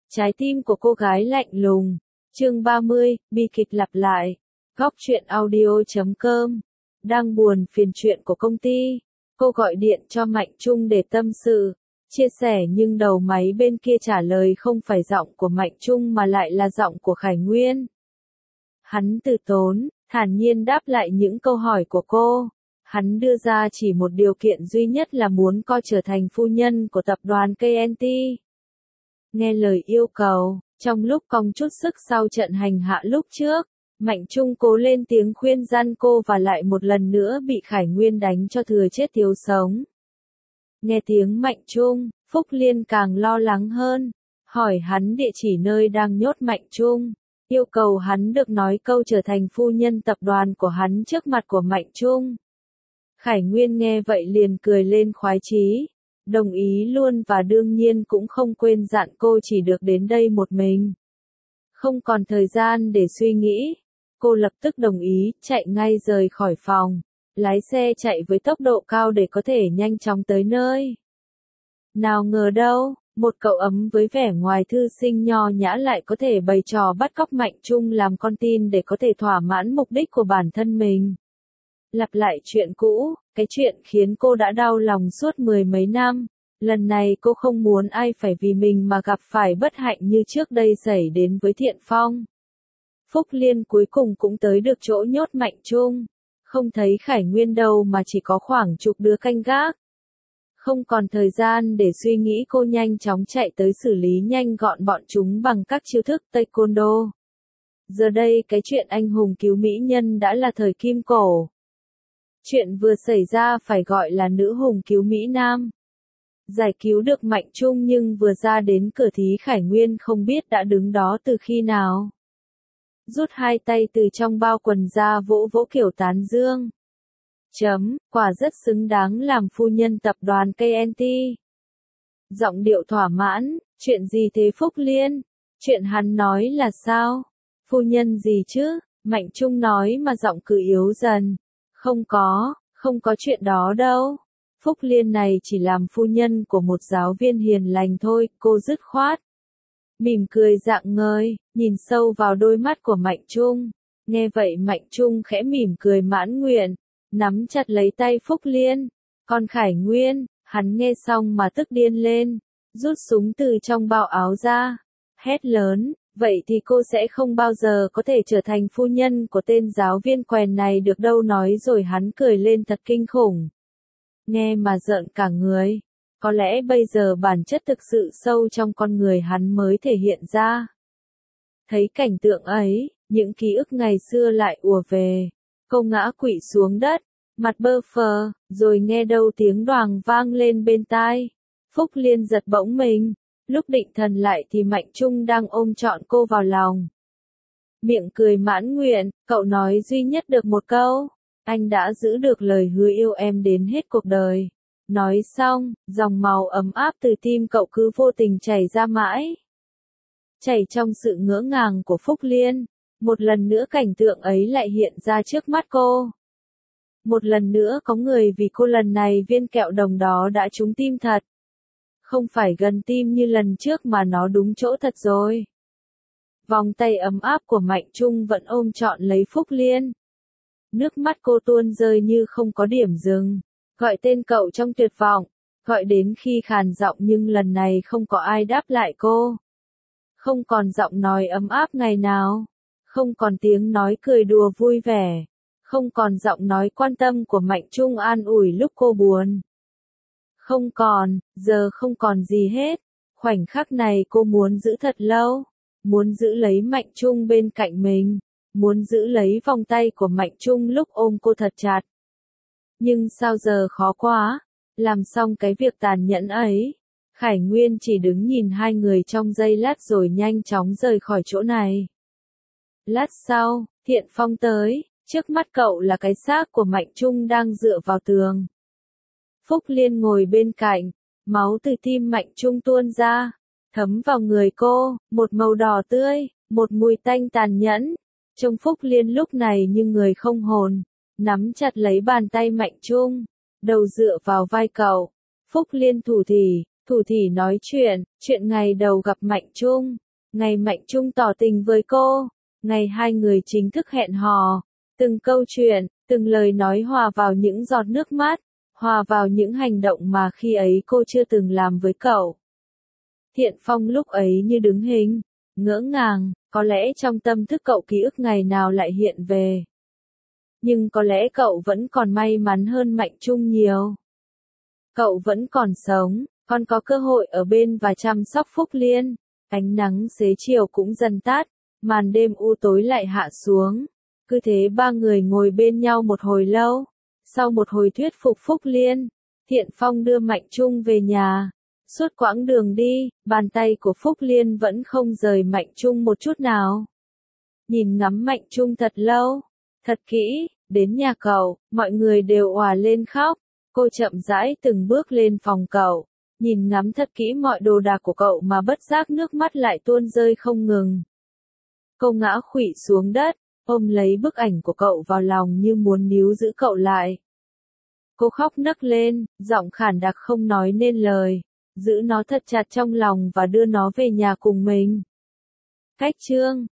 Trái tim của cô gái lạnh lùng. Chương 30, bi kịch lặp lại. Góc truyện audio.com. Đang buồn phiền chuyện của công ty. Cô gọi điện cho Mạnh Trung để tâm sự, chia sẻ nhưng đầu máy bên kia trả lời không phải giọng của Mạnh Trung mà lại là giọng của Khải Nguyên. Hắn từ tốn, thản nhiên đáp lại những câu hỏi của cô. Hắn đưa ra chỉ một điều kiện duy nhất là muốn cô trở thành phu nhân của tập đoàn KNT. Nghe lời yêu cầu, trong lúc cong chút sức sau trận hành hạ lúc trước, Mạnh Trung cố lên tiếng khuyên răn cô và lại một lần nữa bị Khải Nguyên đánh cho thừa chết thiếu sống. Nghe tiếng Mạnh Trung, Phúc Liên càng lo lắng hơn, hỏi hắn địa chỉ nơi đang nhốt Mạnh Trung, yêu cầu hắn được nói câu trở thành phu nhân tập đoàn của hắn trước mặt của Mạnh Trung. Khải Nguyên nghe vậy liền cười lên khoái chí, đồng ý luôn và đương nhiên cũng không quên dặn cô chỉ được đến đây một mình. Không còn thời gian để suy nghĩ, cô lập tức đồng ý, chạy ngay rời khỏi phòng, lái xe chạy với tốc độ cao để có thể nhanh chóng tới nơi. Nào ngờ đâu, một cậu ấm với vẻ ngoài thư sinh nho nhã lại có thể bày trò bắt cóc Mạnh Trung làm con tin để có thể thỏa mãn mục đích của bản thân mình. Lặp lại chuyện cũ, cái chuyện khiến cô đã đau lòng suốt mười mấy năm, lần này cô không muốn ai phải vì mình mà gặp phải bất hạnh như trước đây xảy đến với Thiện Phong. Phúc Liên cuối cùng cũng tới được chỗ nhốt Mạnh Trung, không thấy Khải Nguyên đâu mà chỉ có khoảng chục đứa canh gác. Không còn thời gian để suy nghĩ, cô nhanh chóng chạy tới xử lý nhanh gọn bọn chúng bằng các chiêu thức taekwondo. Giờ đây cái chuyện anh hùng cứu mỹ nhân đã là thời kim cổ. Chuyện vừa xảy ra phải gọi là nữ hùng cứu Mỹ Nam. Giải cứu được Mạnh Trung nhưng vừa ra đến cửa thì Khải Nguyên không biết đã đứng đó từ khi nào. Rút hai tay từ trong bao quần ra vỗ vỗ kiểu tán dương. Quả rất xứng đáng làm phu nhân tập đoàn KNT. Giọng điệu thỏa mãn, chuyện gì thế Phúc Liên? Chuyện hắn nói là sao? Phu nhân gì chứ? Mạnh Trung nói mà giọng cứ yếu dần. Không có chuyện đó đâu. Phúc Liên này chỉ làm phu nhân của một giáo viên hiền lành thôi, cô dứt khoát. Mỉm cười rạng ngời, nhìn sâu vào đôi mắt của Mạnh Trung. Nghe vậy Mạnh Trung khẽ mỉm cười mãn nguyện, nắm chặt lấy tay Phúc Liên. Còn Khải Nguyên, hắn nghe xong mà tức điên lên, rút súng từ trong bao áo ra, hét lớn, vậy thì cô sẽ không bao giờ có thể trở thành phu nhân của tên giáo viên quèn này được đâu, nói rồi hắn cười lên thật kinh khủng. Nghe mà rợn cả người. Có lẽ bây giờ bản chất thực sự sâu trong con người hắn mới thể hiện ra. Thấy cảnh tượng ấy, những ký ức ngày xưa lại ùa về. Cô ngã quỵ xuống đất, mặt bơ phờ, rồi nghe đâu tiếng đoàng vang lên bên tai. Phúc Liên giật bỗng mình, lúc định thần lại thì Mạnh Trung đang ôm trọn cô vào lòng. Miệng cười mãn nguyện, cậu nói duy nhất được một câu, anh đã giữ được lời hứa yêu em đến hết cuộc đời. Nói xong, dòng máu ấm áp từ tim cậu cứ vô tình chảy ra mãi. Chảy trong sự ngỡ ngàng của Phúc Liên, một lần nữa cảnh tượng ấy lại hiện ra trước mắt cô. Một lần nữa có người vì cô, lần này viên kẹo đồng đó đã trúng tim thật. Không phải gần tim như lần trước mà nó đúng chỗ thật rồi. Vòng tay ấm áp của Mạnh Trung vẫn ôm trọn lấy Phúc Liên. Nước mắt cô tuôn rơi như không có điểm dừng. Gọi tên cậu trong tuyệt vọng, gọi đến khi khàn giọng nhưng lần này không có ai đáp lại cô. Không còn giọng nói ấm áp ngày nào, không còn tiếng nói cười đùa vui vẻ, không còn giọng nói quan tâm của Mạnh Trung an ủi lúc cô buồn. Không còn, giờ không còn gì hết. Khoảnh khắc này cô muốn giữ thật lâu, muốn giữ lấy Mạnh Trung bên cạnh mình, muốn giữ lấy vòng tay của Mạnh Trung lúc ôm cô thật chặt. Nhưng sao giờ khó quá, làm xong cái việc tàn nhẫn ấy, Khải Nguyên chỉ đứng nhìn hai người trong giây lát rồi nhanh chóng rời khỏi chỗ này. Lát sau, Thiện Phong tới, trước mắt cậu là cái xác của Mạnh Trung đang dựa vào tường. Phúc Liên ngồi bên cạnh, máu từ tim Mạnh Trung tuôn ra, thấm vào người cô, một màu đỏ tươi, một mùi tanh tàn nhẫn. Trông Phúc Liên lúc này như người không hồn. Nắm chặt lấy bàn tay Mạnh Trung, đầu dựa vào vai cậu. Phúc Liên thủ thỉ, Thủ Thỉ nói chuyện ngày đầu gặp Mạnh Trung, ngày Mạnh Trung tỏ tình với cô, ngày hai người chính thức hẹn hò, từng câu chuyện, từng lời nói hòa vào những giọt nước mắt, hòa vào những hành động mà khi ấy cô chưa từng làm với cậu. Thiện Phong lúc ấy như đứng hình, ngỡ ngàng, có lẽ trong tâm thức cậu ký ức ngày nào lại hiện về. Nhưng có lẽ cậu vẫn còn may mắn hơn Mạnh Trung nhiều. Cậu vẫn còn sống, còn có cơ hội ở bên và chăm sóc Phúc Liên. Ánh nắng xế chiều cũng dần tắt, màn đêm u tối lại hạ xuống. Cứ thế ba người ngồi bên nhau một hồi lâu. Sau một hồi thuyết phục Phúc Liên, Thiện Phong đưa Mạnh Trung về nhà. Suốt quãng đường đi, bàn tay của Phúc Liên vẫn không rời Mạnh Trung một chút nào. Nhìn ngắm Mạnh Trung thật lâu, thật kỹ, đến nhà cậu, mọi người đều òa lên khóc. Cô chậm rãi từng bước lên phòng cậu, nhìn ngắm thật kỹ mọi đồ đạc của cậu mà bất giác nước mắt lại tuôn rơi không ngừng. Cô ngã khuỵu xuống đất, ôm lấy bức ảnh của cậu vào lòng như muốn níu giữ cậu lại. Cô khóc nấc lên, giọng khản đặc không nói nên lời, giữ nó thật chặt trong lòng và đưa nó về nhà cùng mình. Cách chương